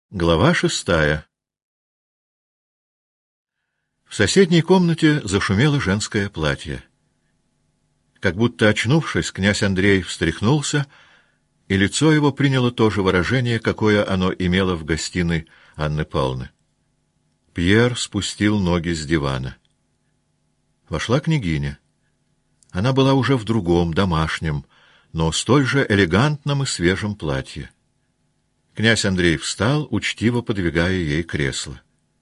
Глава 6. В соседней комнате зашумело женское платье. Как будто очнувшись, князь Андрей встряхнулся, и лицо его приняло то же выражение, какое оно имело в гостиной Анны Павловны. Пьер спустил ноги с дивана. Вошла княгиня. Она была уже в другом, домашнем, но столь же элегантном и свежем платье. Князь Андрей встал, учтиво подвигая ей кресло.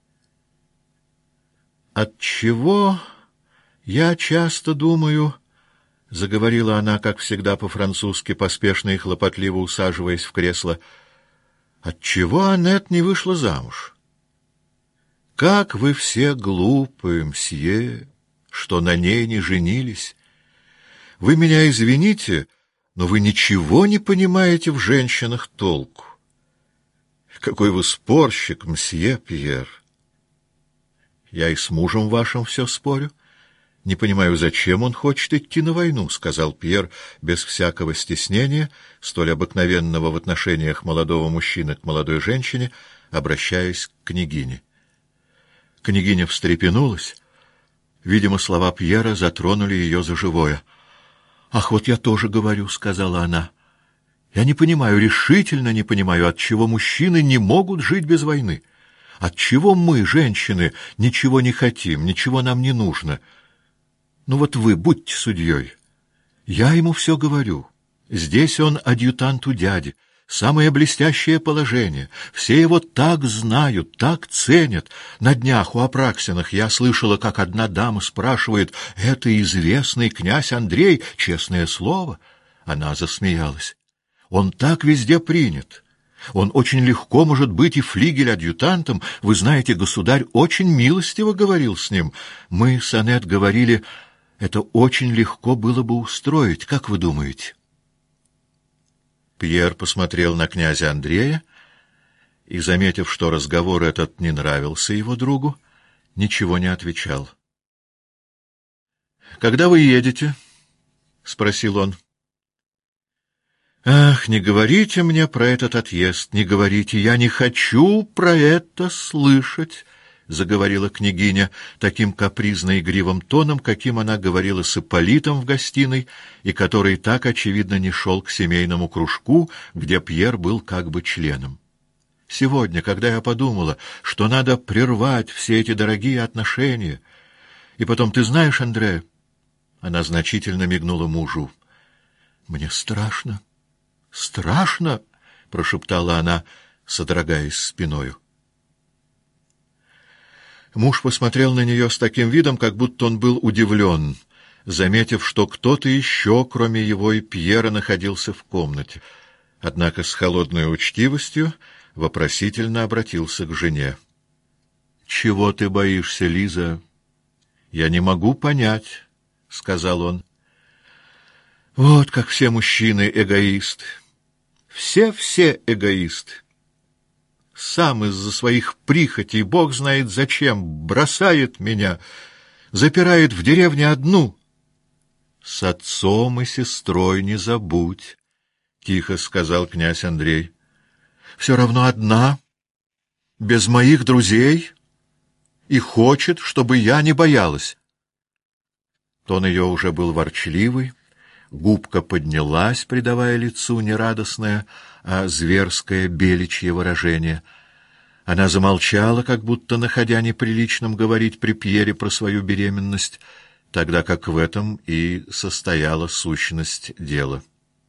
«Отчего я часто думаю...» — заговорила она, как всегда по-французски, поспешно и хлопотливо усаживаясь в кресло. «Отчего Аннет не вышла замуж? Как вы все глупы, мсье, что на ней не женились. Вы меня извините, но вы ничего не понимаете в женщинах толку. Какой вы спорщик, мсье Пьер! Я и с мужем вашим все спорю. Не понимаю, зачем он хочет идти на войну, — сказал Пьер без всякого стеснения, столь обыкновенного в отношениях молодого мужчины к молодой женщине, обращаясь к княгине. Княгиня встрепенулась. Видимо, слова Пьера затронули ее за живое. — Ах, вот я тоже говорю, — сказала она. Я не понимаю, решительно не понимаю, отчего мужчины не могут жить без войны. Отчего мы, женщины, ничего не хотим, ничего нам не нужно. Ну вот вы будьте судьей. Я ему все говорю. Здесь он адъютант у дяди. Самое блестящее положение. Все его так знают, так ценят. На днях у Апраксиных я слышала, как одна дама спрашивает: «Это известный князь Андрей, честное слово?» Она засмеялась. Он так везде принят. Он очень легко может быть и флигель-адъютантом. Вы знаете, государь очень милостиво говорил с ним. Мы с Аннет говорили, это очень легко было бы устроить. Как вы думаете? Пьер посмотрел на князя Андрея и, заметив, что разговор этот не нравился его другу, ничего не отвечал. — Когда вы едете? — спросил он. «Ах, не говорите мне про этот отъезд, не говорите, я не хочу про это слышать», — заговорила княгиня таким капризно-игривым тоном, каким она говорила с Ипполитом в гостиной, и который так, очевидно, не шел к семейному кружку, где Пьер был как бы членом. «Сегодня, когда я подумала, что надо прервать все эти дорогие отношения, и потом, ты знаешь, Андре...» Она значительно мигнула мужу. «Мне страшно». «Страшно!» — прошептала она, содрогаясь спиною. Муж посмотрел на нее с таким видом, как будто он был удивлен, заметив, что кто-то еще, кроме его и Пьера, находился в комнате. Однако с холодной учтивостью вопросительно обратился к жене. — Чего ты боишься, Лиза? — Я не могу понять, — сказал он. — Вот как все мужчины эгоисты. Все эгоисты. Сам из-за своих прихотей, бог знает зачем, бросает меня, запирает в деревне одну. — С отцом и сестрой не забудь, — тихо сказал князь Андрей. — Все равно одна, без моих друзей, и хочет, чтобы я не боялась. Тон ее уже был ворчливый. Губка поднялась, придавая лицу не радостное, а зверское беличье выражение. Она замолчала, как будто находя неприличным говорить при Пьере про свою беременность, тогда как в этом и состояла сущность дела.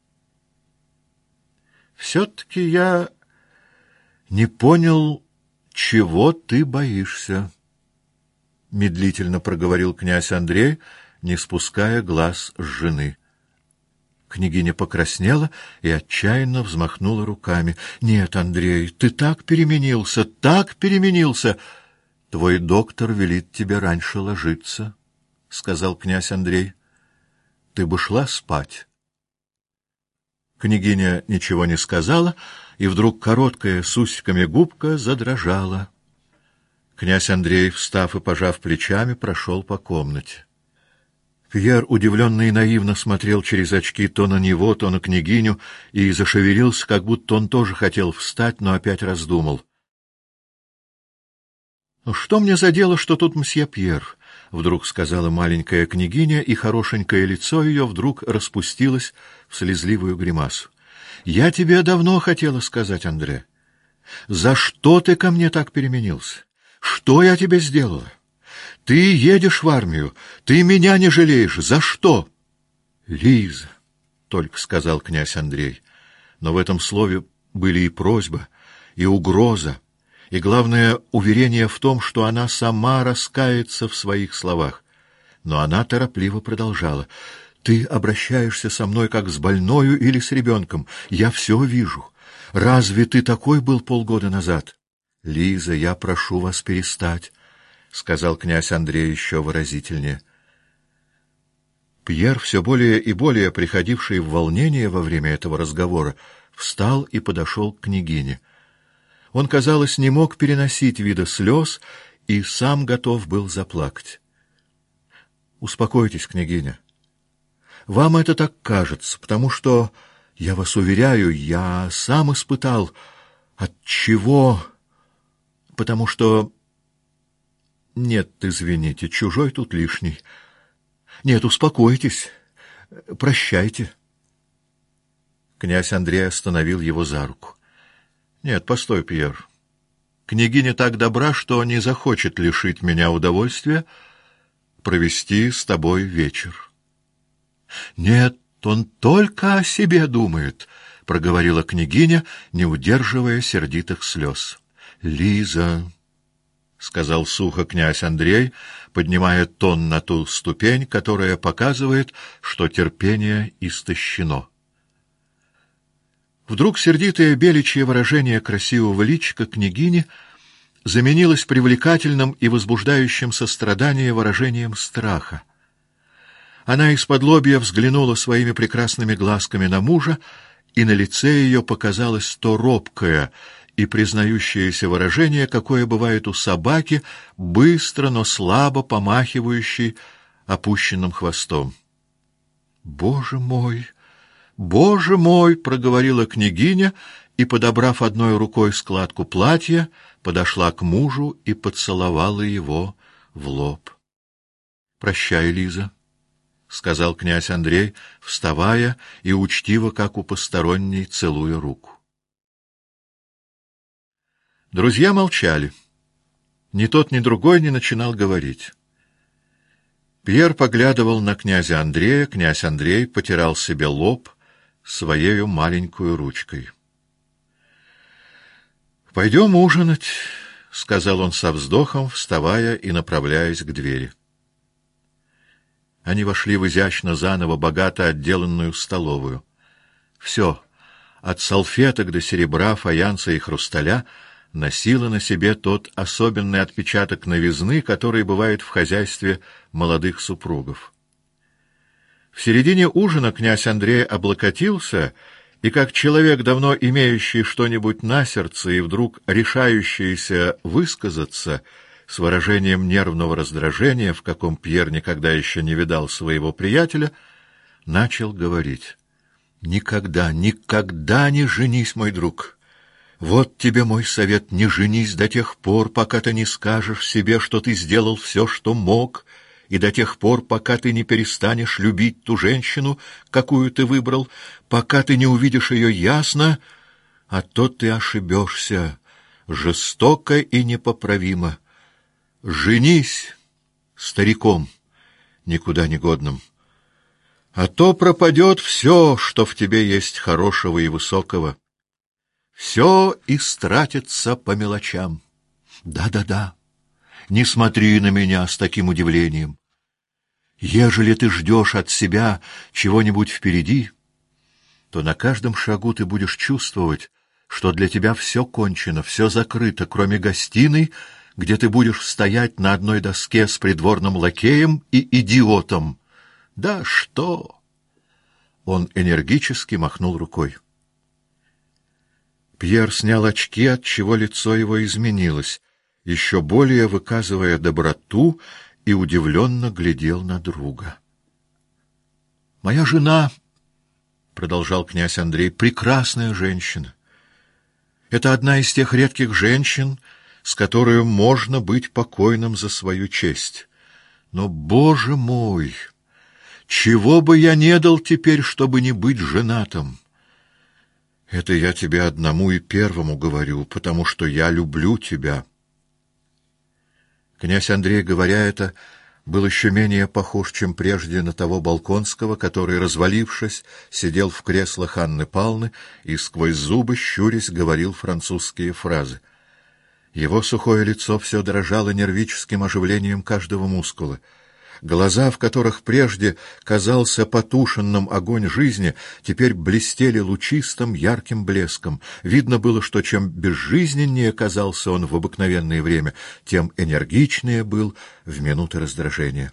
«Все-таки я не понял, чего ты боишься», — медлительно проговорил князь Андрей, не спуская глаз с жены. Княгиня покраснела и отчаянно взмахнула руками. — Нет, Андрей, ты так переменился, так переменился! — Твой доктор велит тебе раньше ложиться, — сказал князь Андрей. — Ты бы шла спать. Княгиня ничего не сказала, и вдруг короткая с усиками губка задрожала. Князь Андрей, встав и пожав плечами, прошел по комнате. Пьер удивленно и наивно смотрел через очки то на него, то на княгиню, и зашевелился, как будто он тоже хотел встать, но опять раздумал. Что мне за дело, что тут мсье Пьер? — вдруг сказала маленькая княгиня, и хорошенькое лицо ее вдруг распустилось в слезливую гримасу. — Я тебе давно хотела сказать, Андре. За что ты ко мне так переменился? Что я тебе сделала? Ты едешь в армию, ты меня не жалеешь. За что? — Лиза, — только сказал князь Андрей. Но в этом слове были и просьба, и угроза, и, главное, уверение в том, что она сама раскается в своих словах. Но она торопливо продолжала. «Ты обращаешься со мной, как с больною или с ребенком. Я все вижу. Разве ты такой был полгода назад?» «Лиза, я прошу вас перестать», — сказал князь Андрей еще выразительнее. Пьер, все более и более приходивший в волнение во время этого разговора, встал и подошел к княгине. Он, казалось, не мог переносить вида слез и сам готов был заплакать. — Успокойтесь, княгиня. Вам это так кажется, потому что, я вас уверяю, я сам испытал. Отчего? Потому что... Нет, извините, чужой тут лишний. Нет, успокойтесь. Прощайте. Князь Андрей остановил его за руку. Нет, постой, Пьер. Княгиня так добра, что не захочет лишить меня удовольствия провести с тобой вечер. Нет, он только о себе думает, проговорила княгиня, не удерживая сердитых слез. Лиза, сказал сухо князь Андрей, поднимая тон на ту ступень, которая показывает, что терпение истощено. Вдруг сердитое беличье выражение красивого личика княгини заменилось привлекательным и возбуждающим сострадание выражением страха. Она исподлобья взглянула своими прекрасными глазками на мужа, и на лице ее показалось то робкое и признающееся выражение, какое бывает у собаки, быстро, но слабо помахивающей опущенным хвостом. «Боже мой! Боже мой!» — проговорила княгиня и, подобрав одной рукой складку платья, подошла к мужу и поцеловала его в лоб. «Прощай, Лиза», — сказал князь Андрей, вставая и учтиво, как у посторонней, целуя руку. Друзья молчали. Ни тот, ни другой не начинал говорить. Пьер поглядывал на князя Андрея, князь Андрей потирал себе лоб своею маленькую ручкой. «Пойдем ужинать», — сказал он со вздохом, вставая и направляясь к двери. Они вошли в изящно заново богато отделанную столовую. Все, от салфеток до серебра, фаянса и хрусталя, носило на себе тот особенный отпечаток новизны, который бывает в хозяйстве молодых супругов. В середине ужина князь Андрей облокотился и, как человек, давно имеющий что-нибудь на сердце и вдруг решающийся высказаться, с выражением нервного раздражения, в каком Пьер никогда еще не видал своего приятеля, начал говорить. «Никогда, никогда не женись, мой друг. Вот тебе мой совет: не женись до тех пор, пока ты не скажешь себе, что ты сделал все, что мог, и до тех пор, пока ты не перестанешь любить ту женщину, какую ты выбрал, пока ты не увидишь ее ясно, а то ты ошибешься жестоко и непоправимо. Женись стариком, никуда не годным, а то пропадет все, что в тебе есть хорошего и высокого. Все истратится по мелочам. Да-да-да. Не смотри на меня с таким удивлением. Ежели ты ждешь от себя чего-нибудь впереди, то на каждом шагу ты будешь чувствовать, что для тебя все кончено, все закрыто, кроме гостиной, где ты будешь стоять на одной доске с придворным лакеем и идиотом. Да что? Он энергически махнул рукой. Пьер снял очки, отчего лицо его изменилось, еще более выказывая доброту, и удивленно глядел на друга. «Моя жена, — продолжал князь Андрей, — прекрасная женщина. Это одна из тех редких женщин, с которой можно быть покойным за свою честь. Но, Боже мой, чего бы я не дал теперь, чтобы не быть женатым? Это я тебе одному и первому говорю, потому что я люблю тебя. Князь Андрей, говоря это, был еще менее похож, чем прежде, на того Болконского, который, развалившись, сидел в креслах Анны Павловны и сквозь зубы, щурясь, говорил французские фразы. Его сухое лицо все дрожало нервическим оживлением каждого мускула. Глаза, в которых прежде казался потушенным огонь жизни, теперь блестели лучистым, ярким блеском. Видно было, что чем безжизненнее казался он в обыкновенное время, тем энергичнее был в минуты раздражения.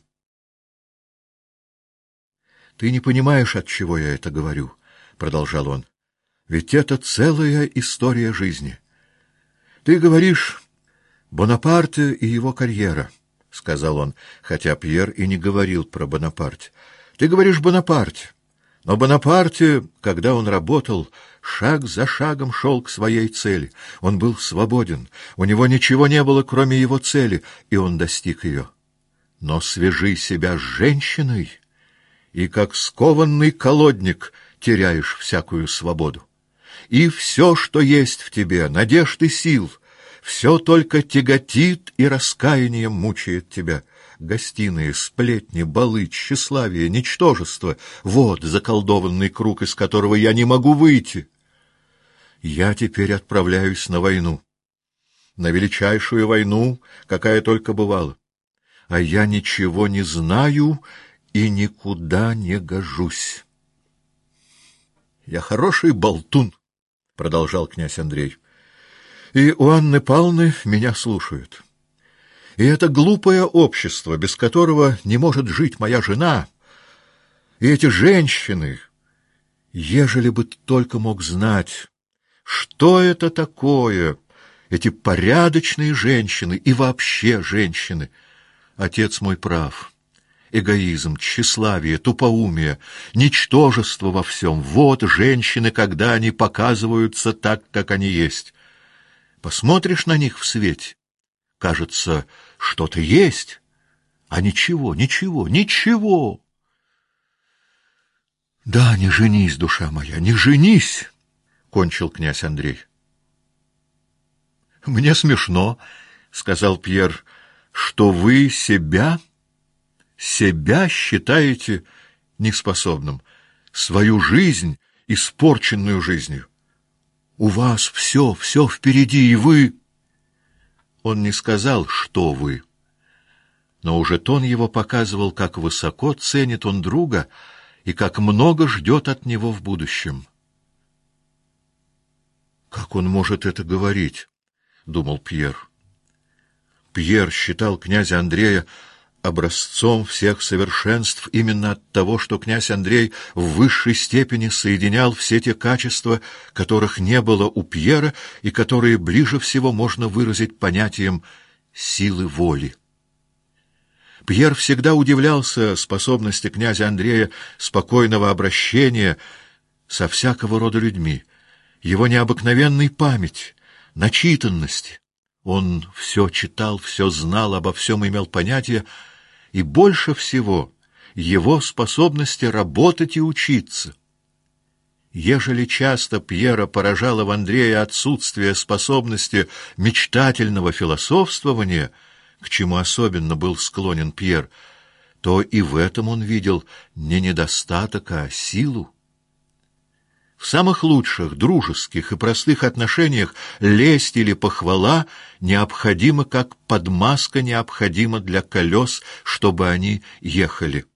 — Ты не понимаешь, от чего я это говорю, — продолжал он. — Ведь это целая история жизни. Ты говоришь «Бонапарте и его карьера», — сказал он, хотя Пьер и не говорил про Бонапарте. Ты говоришь «Бонапарте», но Бонапарте, когда он работал, шаг за шагом шел к своей цели. Он был свободен, у него ничего не было, кроме его цели, и он достиг ее. Но свяжи себя с женщиной, и как скованный колодник теряешь всякую свободу. И все, что есть в тебе, надежд и сил, все только тяготит и раскаянием мучает тебя. Гостиные, сплетни, балы, тщеславие, ничтожество — вот заколдованный круг, из которого я не могу выйти. Я теперь отправляюсь на войну, на величайшую войну, какая только бывала. А я ничего не знаю и никуда не гожусь. — Я хороший болтун, — продолжал князь Андрей. И у Анны Павловны меня слушают. И это глупое общество, без которого не может жить моя жена, и эти женщины, ежели бы ты только мог знать, что это такое, эти порядочные женщины и вообще женщины. Отец мой прав. Эгоизм, тщеславие, тупоумие, ничтожество во всем — вот женщины, когда они показываются так, как они есть. Посмотришь на них в свете, кажется, что-то есть, а ничего, ничего, ничего. — Да, не женись, душа моя, не женись, — кончил князь Андрей. — Мне смешно, — сказал Пьер, — что вы себя считаете неспособным, свою жизнь испорченную жизнью. У вас все впереди, и вы... Он не сказал, что вы, но уже тон его показывал, как высоко ценит он друга и как много ждет от него в будущем. «Как он может это говорить?» — думал Пьер. Пьер считал князя Андрея образцом всех совершенств именно от того, что князь Андрей в высшей степени соединял все те качества, которых не было у Пьера и которые ближе всего можно выразить понятием силы воли. Пьер всегда удивлялся способности князя Андрея спокойного обращения со всякого рода людьми, его необыкновенной памяти, начитанности. Он все читал, все знал, обо всем имел понятие, и больше всего его способности работать и учиться. Ежели часто Пьера поражало в Андрее отсутствие способности мечтательного философствования, к чему особенно был склонен Пьер, то и в этом он видел не недостаток, а силу. В самых лучших, дружеских и простых отношениях лесть или похвала необходима, как подмазка необходима для колес, чтобы они ехали.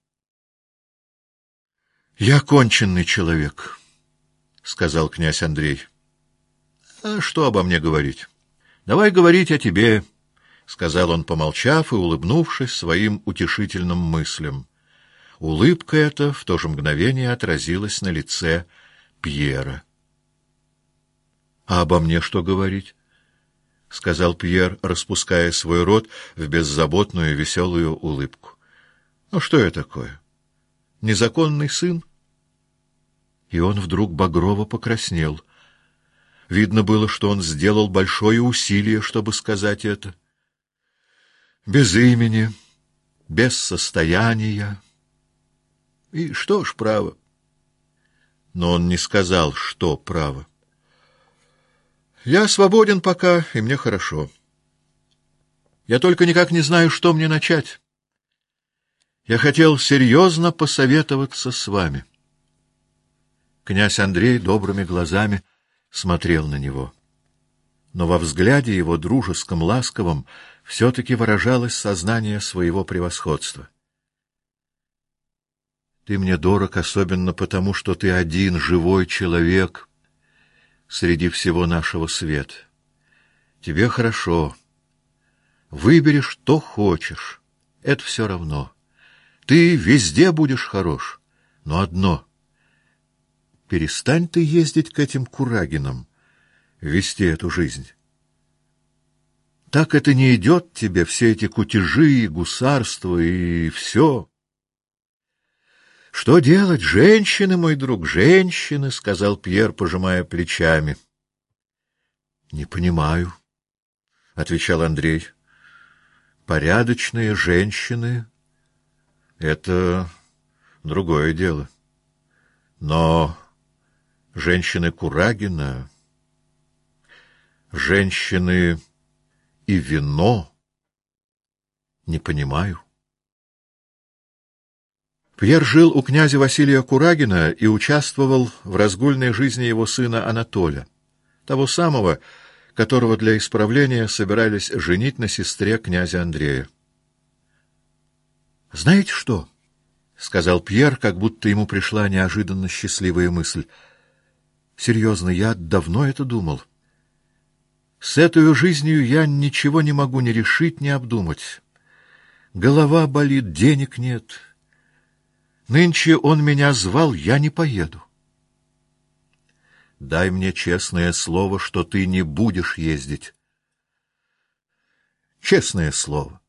«Я конченный человек», — сказал князь Андрей. «А что обо мне говорить? Давай говорить о тебе», — сказал он, помолчав и улыбнувшись своим утешительным мыслям. Улыбка эта в то же мгновение отразилась на лице Пьера. — А обо мне что говорить? — сказал Пьер, распуская свой рот в беззаботную веселую улыбку. — Ну что я такое? Незаконный сын? И он вдруг багрово покраснел. Видно было, что он сделал большое усилие, чтобы сказать это. Без имени, без состояния. И что ж, право. Но он не сказал, что право. Я свободен пока, и мне хорошо. Я только никак не знаю, что мне начать. Я хотел серьезно посоветоваться с вами. Князь Андрей добрыми глазами смотрел на него. Но во взгляде его, дружеском, ласковом, все-таки выражалось сознание своего превосходства. Ты мне дорог особенно потому, что ты один живой человек среди всего нашего света. Тебе хорошо. Выберешь, что хочешь. Это все равно. Ты везде будешь хорош. Но одно. Перестань ты ездить к этим Курагинам, вести эту жизнь. Так это не идет тебе, все эти кутежи, гусарство и все. Что делать? Женщины, мой друг, женщины, — сказал Пьер, пожимая плечами. — Не понимаю, — отвечал Андрей. — Порядочные женщины — это другое дело. Но женщины Курагина, женщины и вино — не понимаю. Пьер жил у князя Василия Курагина и участвовал в разгульной жизни его сына Анатоля, того самого, которого для исправления собирались женить на сестре князя Андрея. — Знаете что? — сказал Пьер, как будто ему пришла неожиданно счастливая мысль. — Серьезно, я давно это думал. С этой жизнью я ничего не могу ни решить, ни обдумать. Голова болит, денег нет. Нынче он меня звал, я не поеду. Дай мне честное слово, что ты не будешь ездить. Честное слово.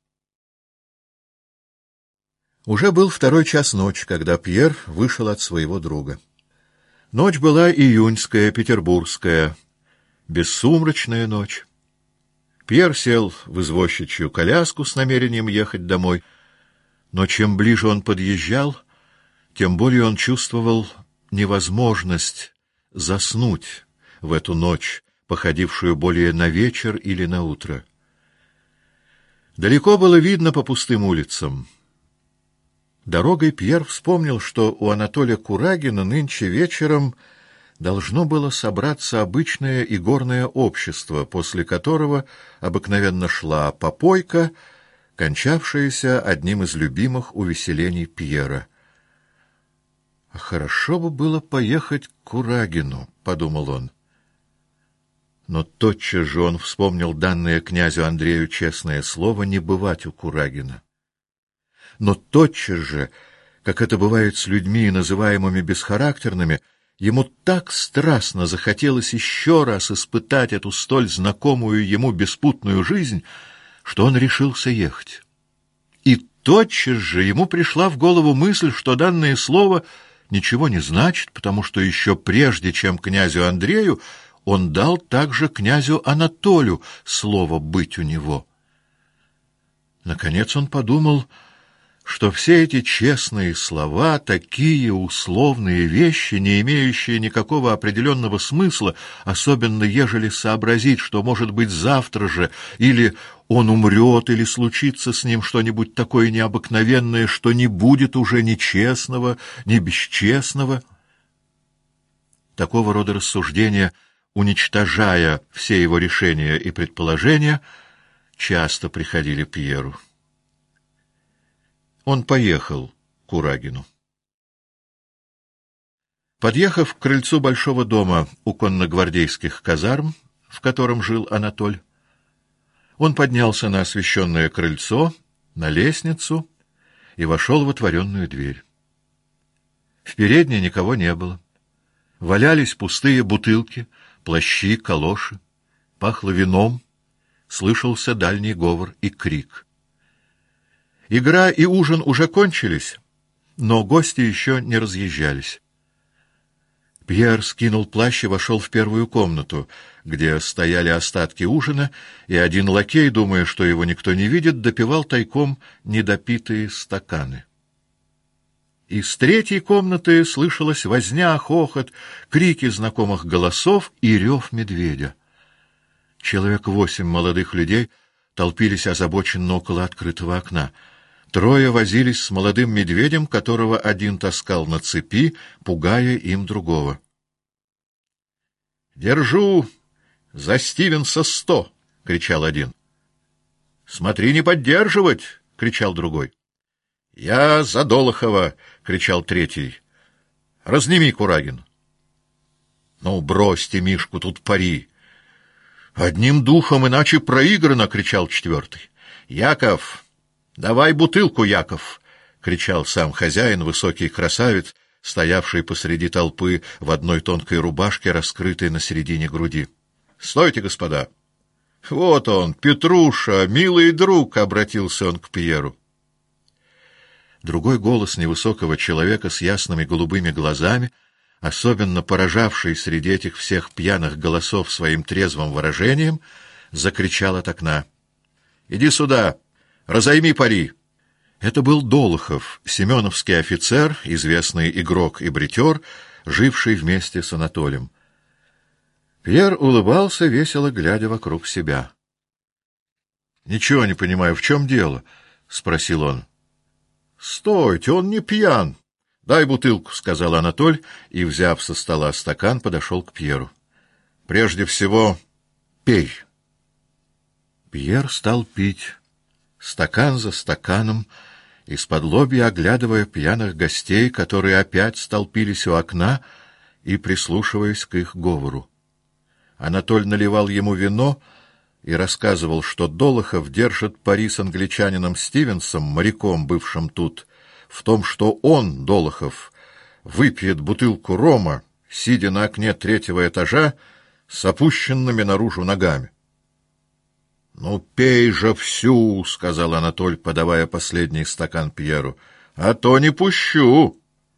Уже был 2 час ночи, когда Пьер вышел от своего друга. Ночь была июньская, петербургская, бессумрачная ночь. Пьер сел в извозчичью коляску с намерением ехать домой, но чем ближе он подъезжал, тем более он чувствовал невозможность заснуть в эту ночь, походившую более на вечер или на утро. Далеко было видно по пустым улицам. Дорогой Пьер вспомнил, что у Анатолия Курагина нынче вечером должно было собраться обычное игорное общество, после которого обыкновенно шла попойка, кончавшаяся одним из любимых увеселений Пьера. «Хорошо бы было поехать к Курагину», — подумал он. Но тотчас же он вспомнил данное князю Андрею честное слово не бывать у Курагина. Но тотчас же, как это бывает с людьми, называемыми бесхарактерными, ему так страстно захотелось еще раз испытать эту столь знакомую ему беспутную жизнь, что он решился ехать. И тотчас же ему пришла в голову мысль, что данное слово ничего не значит, потому что еще прежде, чем князю Андрею, он дал также князю Анатолию слово быть у него. Наконец он подумал, что все эти честные слова, такие условные вещи, не имеющие никакого определенного смысла, особенно ежели сообразить, что, может быть, завтра же или он умрет, или случится с ним что-нибудь такое необыкновенное, что не будет уже ни честного, ни бесчестного. Такого рода рассуждения, уничтожая все его решения и предположения, часто приходили Пьеру. Он поехал к Курагину. Подъехав к крыльцу большого дома у конногвардейских казарм, в котором жил Анатоль, он поднялся на освещенное крыльцо, на лестницу и вошел в отворенную дверь. В передней никого не было. Валялись пустые бутылки, плащи, калоши. Пахло вином, слышался дальний говор и крик. Игра и ужин уже кончились, но гости еще не разъезжались. Пьер скинул плащ и вошел в первую комнату, где стояли остатки ужина, и один лакей, думая, что его никто не видит, допивал тайком недопитые стаканы. Из третьей комнаты слышалась возня, хохот, крики знакомых голосов и рев медведя. Человек 8 молодых людей толпились озабоченно около открытого окна. Трое возились с молодым медведем, которого один таскал на цепи, пугая им другого. «Держу за Стивенса 100!» — кричал один. «Смотри, не поддерживать!» — кричал другой. «Я за Долохова!» — кричал третий. «Разними, Курагин!» «Ну, бросьте, Мишку, тут пари!» «Одним духом, иначе проиграно!» — кричал четвертый. «Яков! Давай бутылку, Яков!» — кричал сам хозяин, высокий красавец, стоявший посреди толпы в одной тонкой рубашке, раскрытой на середине груди. «Стойте, господа!» «Вот он, Петруша, милый друг!» — обратился он к Пьеру. Другой голос невысокого человека с ясными голубыми глазами, особенно поражавший среди этих всех пьяных голосов своим трезвым выражением, закричал от окна: «Иди сюда! Разойми пари!» Это был Долохов, семеновский офицер, известный игрок и бритер, живший вместе с Анатолием. Пьер улыбался, весело глядя вокруг себя. — Ничего не понимаю, в чем дело? — спросил он. — Стойте, он не пьян. — Дай бутылку, — сказал Анатоль, и, взяв со стола стакан, подошел к Пьеру. — Прежде всего, пей. Пьер стал пить, стакан за стаканом, исподлобья оглядывая пьяных гостей, которые опять столпились у окна и прислушиваясь к их говору. Анатоль наливал ему вино и рассказывал, что Долохов держит пари с англичанином Стивенсом, моряком, бывшим тут, в том, что он, Долохов, выпьет бутылку рома, сидя на окне третьего этажа, с опущенными наружу ногами. — Ну, пей же всю, — сказал Анатоль, подавая последний стакан Пьеру, — а то не пущу.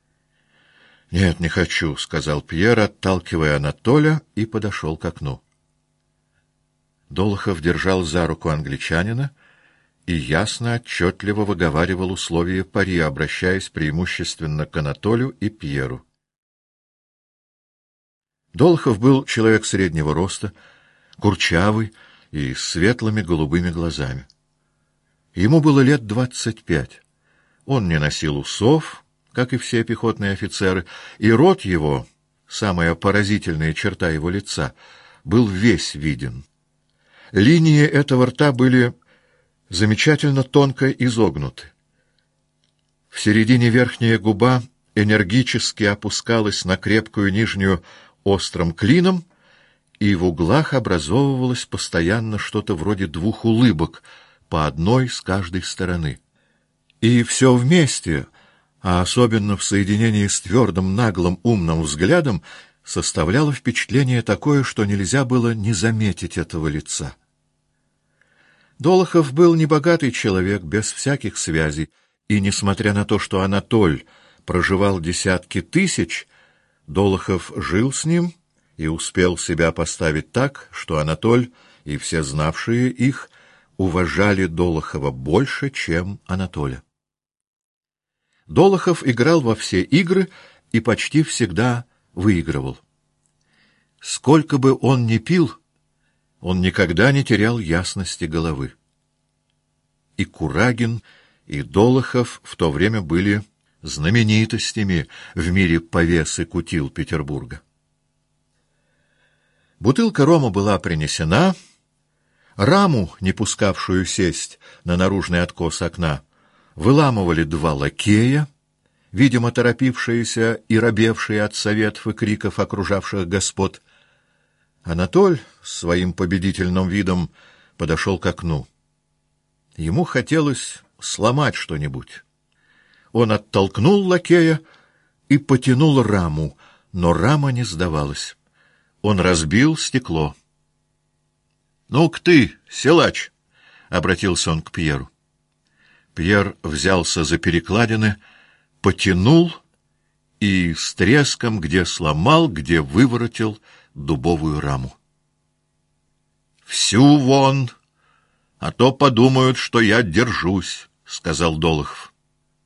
— Нет, не хочу, — сказал Пьер, отталкивая Анатоля, и подошел к окну. Долохов держал за руку англичанина и ясно, отчетливо выговаривал условия пари, обращаясь преимущественно к Анатолю и Пьеру. Долохов был человек среднего роста, курчавый и с светлыми голубыми глазами. Ему было лет 25. Он не носил усов, как и все пехотные офицеры, и рот его, самая поразительная черта его лица, был весь виден. Линии этого рта были замечательно тонко изогнуты. В середине верхняя губа энергически опускалась на крепкую нижнюю острым клином, и в углах образовывалось постоянно что-то вроде двух улыбок, по одной с каждой стороны. И все вместе, а особенно в соединении с твердым, наглым, умным взглядом, составляло впечатление такое, что нельзя было не заметить этого лица. Долохов был небогатый человек, без всяких связей, и, несмотря на то, что Анатоль проживал десятки тысяч, Долохов жил с ним и успел себя поставить так, что Анатоль и все знавшие их уважали Долохова больше, чем Анатоля. Долохов играл во все игры и почти всегда выигрывал. Сколько бы он ни пил, он никогда не терял ясности головы. И Курагин, и Долохов в то время были знаменитостями в мире повес и кутил Петербурга. Бутылка рома была принесена, раму, не пускавшую сесть на наружный откос окна, выламывали два лакея, видимо, торопившиеся и робевшие от советов и криков окружавших господ. Анатоль с своим победительным видом подошел к окну. Ему хотелось сломать что-нибудь. Он оттолкнул лакея и потянул раму, но рама не сдавалась. Он разбил стекло. — Ну-ка ты, силач! — обратился он к Пьеру. Пьер взялся за перекладины, потянул и с треском, где сломал, где выворотил дубовую раму. «Всю вон, а то подумают, что я держусь», — сказал Долохов.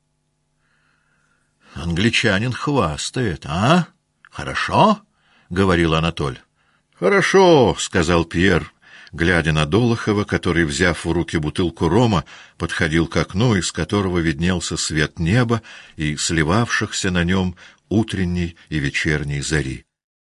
«Англичанин хвастает, а? Хорошо?» — говорил Анатоль. «Хорошо», — сказал Пьер, глядя на Долохова, который, взяв в руки бутылку рома, подходил к окну, из которого виднелся свет неба и сливавшихся на нем утренней и вечерней зари.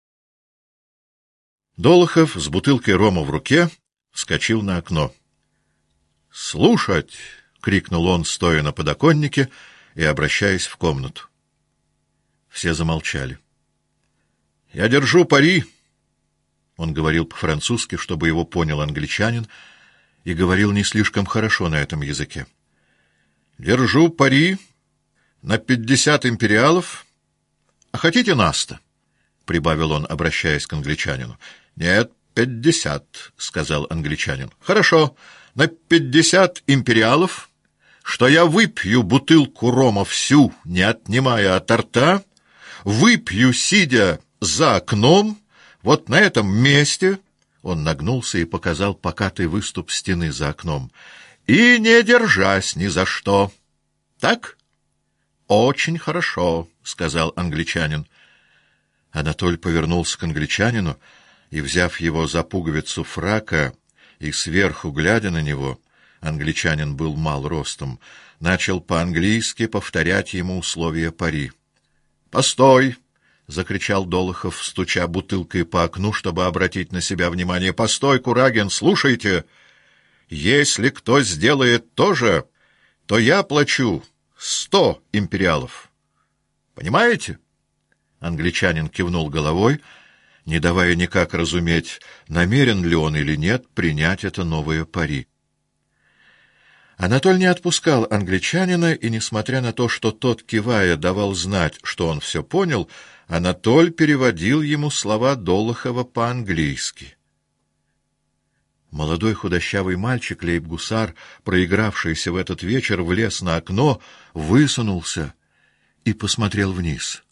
Долохов с бутылкой рома в руке вскочил на окно. «Слушать!» — крикнул он, стоя на подоконнике и обращаясь в комнату. Все замолчали. «Я держу пари!» Он говорил по-французски, чтобы его понял англичанин, и говорил не слишком хорошо на этом языке. «Держу пари на 50 империалов. А хотите на 100?» — прибавил он, обращаясь к англичанину. «Нет, 50, — сказал англичанин. — Хорошо, на 50 империалов, что я выпью бутылку рома всю, не отнимая от рта, выпью, сидя за окном, вот на этом месте, — он нагнулся и показал покатый выступ стены за окном, — и не держась ни за что. Так? — Очень хорошо, — сказал англичанин. Анатоль повернулся к англичанину и, взяв его за пуговицу фрака и сверху глядя на него, англичанин был мал ростом, начал по-английски повторять ему условия пари. «Постой!» — закричал Долохов, стуча бутылкой по окну, чтобы обратить на себя внимание. «Постой, Курагин, слушайте! Если кто сделает то же, то я плачу 100 империалов. Понимаете?» Англичанин кивнул головой, не давая никак разуметь, намерен ли он или нет принять это новое пари. Анатоль не отпускал англичанина, и, несмотря на то, что тот, кивая, давал знать, что он все понял, Анатоль переводил ему слова Долохова по-английски. Молодой худощавый мальчик, лейб-гусар, проигравшийся в этот вечер, влез на окно, высунулся и посмотрел вниз.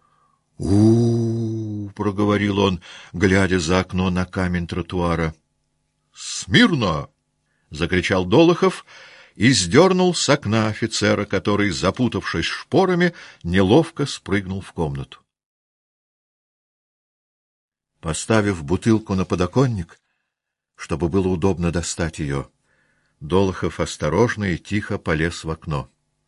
— проговорил он, глядя за окно на камень тротуара. «Смирно!» — закричал Долохов и сдернул с окна офицера, который, запутавшись шпорами, неловко спрыгнул в комнату. Поставив бутылку на подоконник, чтобы было удобно достать ее, Долохов осторожно и тихо полез в окно.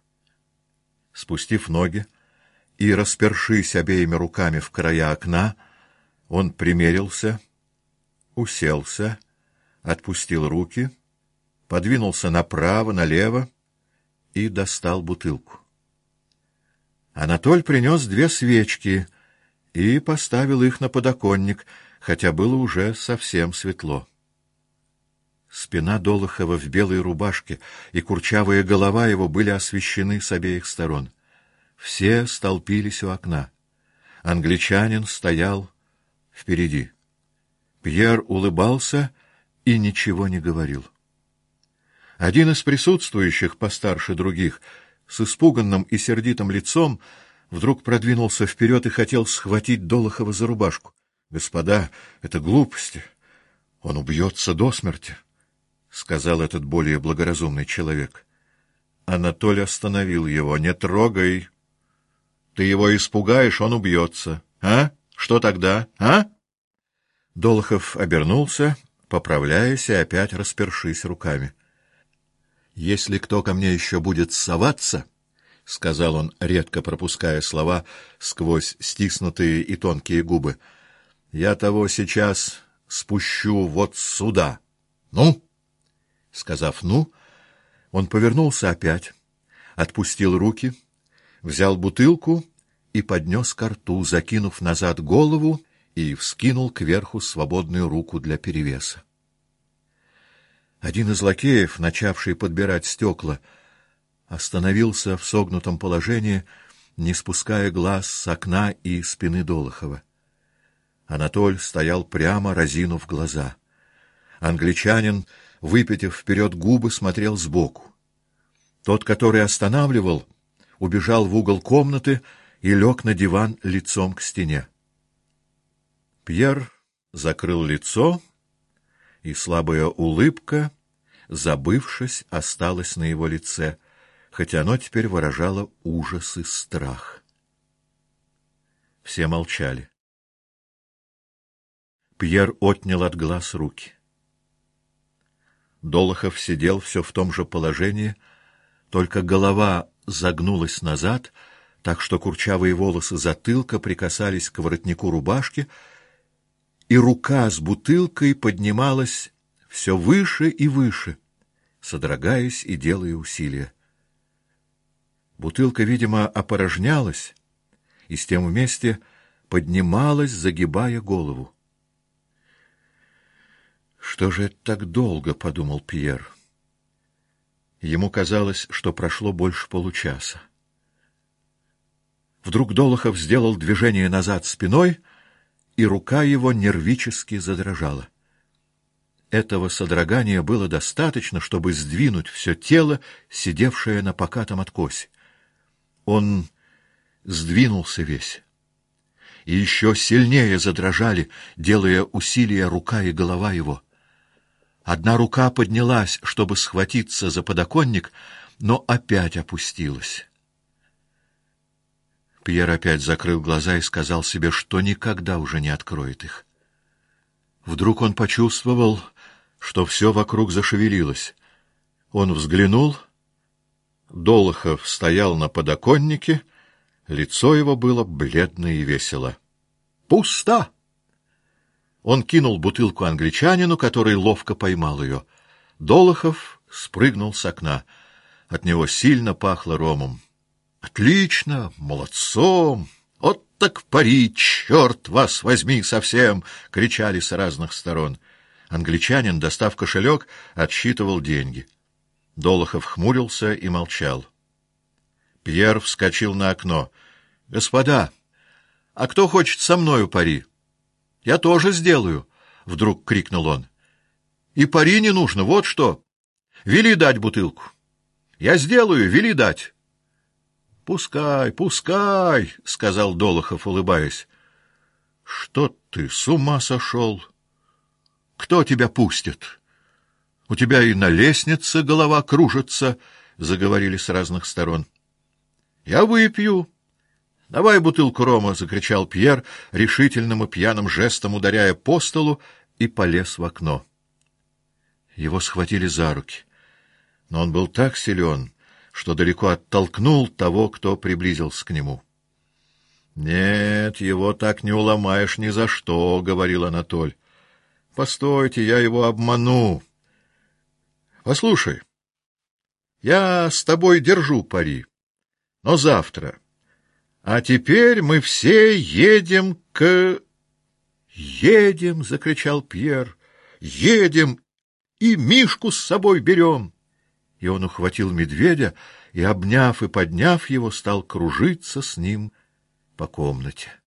Спустив ноги и распершись обеими руками в края окна, он примерился, уселся, отпустил руки, подвинулся направо, налево и достал бутылку. Анатоль принес 2 свечки и поставил их на подоконник, хотя было уже совсем светло. Спина Долохова в белой рубашке и курчавая голова его были освещены с обеих сторон. Все столпились у окна. Англичанин стоял впереди. Пьер улыбался и ничего не говорил. Один из присутствующих, постарше других, с испуганным и сердитым лицом, вдруг продвинулся вперед и хотел схватить Долохова за рубашку. — Господа, это глупости. Он убьется до смерти, — сказал этот более благоразумный человек. Анатолий остановил его. — Не трогай. Ты его испугаешь, он убьется. А? Что тогда, а? Долохов обернулся, поправляясь и опять распершись руками. — Если кто ко мне еще будет соваться, — сказал он, редко пропуская слова сквозь стиснутые и тонкие губы, — я того сейчас спущу вот сюда. Ну? Сказав «ну», он повернулся опять, отпустил руки, взял бутылку и поднес ко рту, закинув назад голову, и вскинул кверху свободную руку для перевеса. Один из лакеев, начавший подбирать стекла, остановился в согнутом положении, не спуская глаз с окна и спины Долохова. Анатоль стоял прямо, разинув глаза. Англичанин, выпятив вперед губы, смотрел сбоку. Тот, который останавливал, убежал в угол комнаты и лег на диван лицом к стене. Пьер закрыл лицо, и слабая улыбка, забывшись, осталась на его лице, хотя оно теперь выражало ужас и страх. Все молчали. Пьер отнял от глаз руки. Долохов сидел все в том же положении, только голова загнулась назад, так что курчавые волосы затылка прикасались к воротнику рубашки, и рука с бутылкой поднималась все выше и выше, содрогаясь и делая усилия. Бутылка, видимо, опорожнялась, и с тем вместе поднималась, загибая голову. «Что же это так долго?» — подумал Пьер. Ему казалось, что прошло больше получаса. Вдруг Долохов сделал движение назад спиной, и рука его нервически задрожала. Этого содрогания было достаточно, чтобы сдвинуть все тело, сидевшее на покатом откосе. Он сдвинулся весь, и еще сильнее задрожали, делая усилия рука и голова его. Одна рука поднялась, чтобы схватиться за подоконник, но опять опустилась. Пьер опять закрыл глаза и сказал себе, что никогда уже не откроет их. Вдруг он почувствовал, что все вокруг зашевелилось. Он взглянул. Долохов стоял на подоконнике, лицо его было бледно и весело. «Пусто!» Он кинул бутылку англичанину, который ловко поймал ее. Долохов спрыгнул с окна. От него сильно пахло ромом. «Отлично! Молодцом! Вот так пари! Черт вас возьми совсем!» — кричали с разных сторон. Англичанин, достав кошелек, отсчитывал деньги. Долохов хмурился и молчал. Пьер вскочил на окно. «Господа, а кто хочет со мною пари?» «Я тоже сделаю!» — вдруг крикнул он. «И пари не нужно, вот что! Вели дать бутылку! Я сделаю, вели дать!» «Пускай, пускай!» — сказал Долохов, улыбаясь. «Что ты, с ума сошел? Кто тебя пустит? У тебя и на лестнице голова кружится!» — заговорили с разных сторон. «Я выпью!» «Давай бутылку рома!» — закричал Пьер, решительным и пьяным жестом ударяя по столу, и полез в окно. Его схватили за руки, но он был так силен, что далеко оттолкнул того, кто приблизился к нему. «Нет, его так не уломаешь ни за что», — говорил Анатоль. «Постойте, я его обману. Послушай, я с тобой держу пари, но завтра. А теперь мы все едем к...» «Едем!» — закричал Пьер. «Едем! И Мишку с собой берем!» И он ухватил медведя и, обняв и подняв его, стал кружиться с ним по комнате.